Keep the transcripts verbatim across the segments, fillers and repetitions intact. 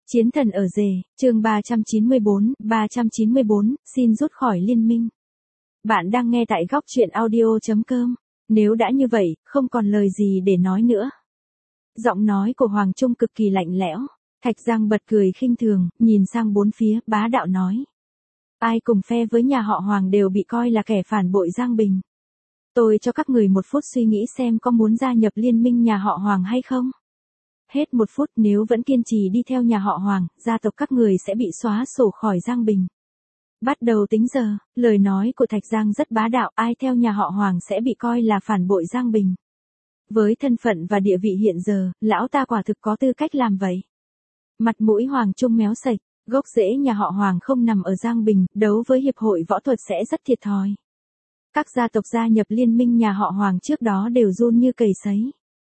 Chiến thần ở rể, chương ba trăm chín mươi bốn, ba trăm chín mươi bốn, xin rút khỏi liên minh. Bạn đang nghe tại góc truyện audio chấm com. Nếu đã như vậy, không còn lời gì để nói nữa. Giọng nói của Hoàng Trung cực kỳ lạnh lẽo. Thạch Giang bật cười khinh thường, nhìn sang bốn phía, bá đạo nói. Ai cùng phe với nhà họ Hoàng đều bị coi là kẻ phản bội Giang Bình. Tôi cho các người một phút suy nghĩ xem có muốn gia nhập liên minh nhà họ Hoàng hay không. Hết một phút, nếu vẫn kiên trì đi theo nhà họ Hoàng, gia tộc các người sẽ bị xóa sổ khỏi Giang Bình. Bắt đầu tính giờ, lời nói của Thạch Giang rất bá đạo, ai theo nhà họ Hoàng sẽ bị coi là phản bội Giang Bình. Với thân phận và địa vị hiện giờ, lão ta quả thực có tư cách làm vậy. Mặt mũi Hoàng Trung méo sạch, gốc rễ nhà họ Hoàng không nằm ở Giang Bình, đấu với hiệp hội võ thuật sẽ rất thiệt thòi. Các gia tộc gia nhập liên minh nhà họ Hoàng trước đó đều run như cầy sấy.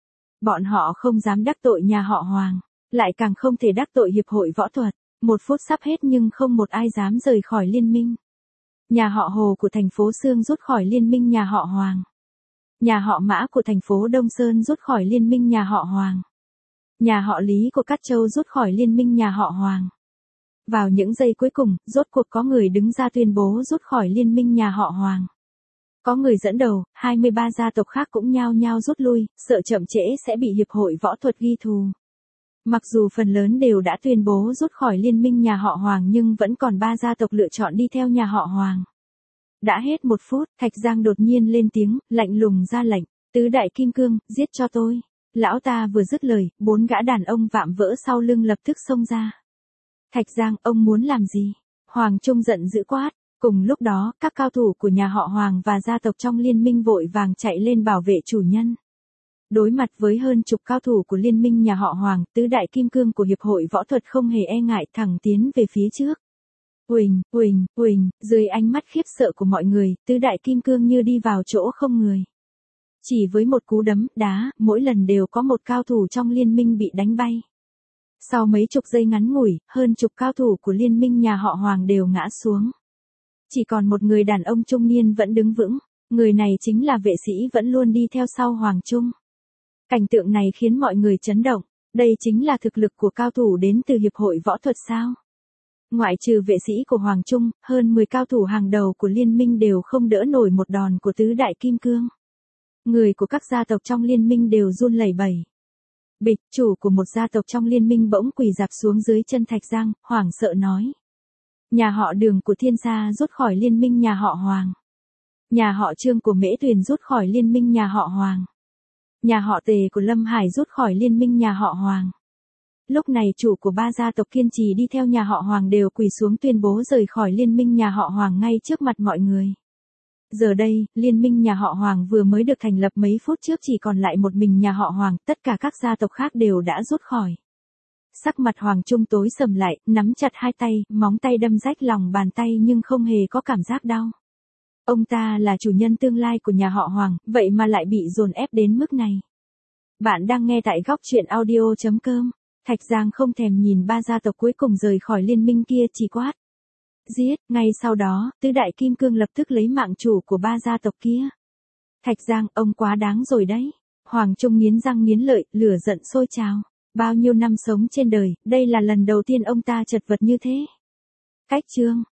Bọn họ không dám đắc tội nhà họ Hoàng, lại càng không thể đắc tội hiệp hội võ thuật. Một phút sắp hết nhưng không một ai dám rời khỏi liên minh. Nhà họ Hồ của thành phố Sương rút khỏi liên minh nhà họ Hoàng. Nhà họ Mã của thành phố Đông Sơn rút khỏi liên minh nhà họ Hoàng. Nhà họ Lý của Cát Châu rút khỏi liên minh nhà họ Hoàng. Vào những giây cuối cùng, rốt cuộc có người đứng ra tuyên bố rút khỏi liên minh nhà họ Hoàng. Có người dẫn đầu, hai mươi ba gia tộc khác cũng nhao nhao rút lui, sợ chậm trễ sẽ bị hiệp hội võ thuật ghi thù. Mặc dù phần lớn đều đã tuyên bố rút khỏi liên minh nhà họ Hoàng nhưng vẫn còn ba gia tộc lựa chọn đi theo nhà họ Hoàng. Đã hết một phút, Thạch Giang đột nhiên lên tiếng, lạnh lùng ra lệnh, tứ đại kim cương, giết cho tôi. Lão ta vừa dứt lời, bốn gã đàn ông vạm vỡ sau lưng lập tức xông ra. Thạch Giang, ông muốn làm gì? Hoàng Trung giận dữ quát. Cùng lúc đó, các cao thủ của nhà họ Hoàng và gia tộc trong liên minh vội vàng chạy lên bảo vệ chủ nhân. Đối mặt với hơn chục cao thủ của liên minh nhà họ Hoàng, tứ đại kim cương của hiệp hội võ thuật không hề e ngại thẳng tiến về phía trước. Uỳnh, uỳnh, uỳnh, dưới ánh mắt khiếp sợ của mọi người, tứ đại kim cương như đi vào chỗ không người. Chỉ với một cú đấm, đá, mỗi lần đều có một cao thủ trong liên minh bị đánh bay. Sau mấy chục giây ngắn ngủi, hơn chục cao thủ của liên minh nhà họ Hoàng đều ngã xuống. Chỉ còn một người đàn ông trung niên vẫn đứng vững, người này chính là vệ sĩ vẫn luôn đi theo sau Hoàng Trung. Cảnh tượng này khiến mọi người chấn động, đây chính là thực lực của cao thủ đến từ hiệp hội võ thuật sao? Ngoại trừ vệ sĩ của Hoàng Trung, hơn mười cao thủ hàng đầu của liên minh đều không đỡ nổi một đòn của tứ đại kim cương. Người của các gia tộc trong liên minh đều run lẩy bẩy. Bịch, chủ của một gia tộc trong liên minh bỗng quỳ rạp xuống dưới chân Thạch Giang, hoảng sợ nói. Nhà họ Đường của Thiên Sa rút khỏi liên minh nhà họ Hoàng. Nhà họ Trương của Mễ Tuyền rút khỏi liên minh nhà họ Hoàng. Nhà họ Tề của Lâm Hải rút khỏi liên minh nhà họ Hoàng. Lúc này chủ của ba gia tộc kiên trì đi theo nhà họ Hoàng đều quỳ xuống tuyên bố rời khỏi liên minh nhà họ Hoàng ngay trước mặt mọi người. Giờ đây, liên minh nhà họ Hoàng vừa mới được thành lập mấy phút trước chỉ còn lại một mình nhà họ Hoàng, tất cả các gia tộc khác đều đã rút khỏi. Sắc mặt Hoàng Trung tối sầm lại, nắm chặt hai tay, móng tay đâm rách lòng bàn tay nhưng không hề có cảm giác đau. Ông ta là chủ nhân tương lai của nhà họ Hoàng, vậy mà lại bị dồn ép đến mức này. Bạn đang nghe tại góc truyện audio chấm com. Thạch Giang không thèm nhìn ba gia tộc cuối cùng rời khỏi liên minh kia chỉ quát. Giết, ngay sau đó, tứ đại kim cương lập tức lấy mạng chủ của ba gia tộc kia. Thạch Giang, ông quá đáng rồi đấy. Hoàng Trung nghiến răng nghiến lợi, lửa giận sôi trào. Bao nhiêu năm sống trên đời, đây là lần đầu tiên ông ta chật vật như thế. Cách chương.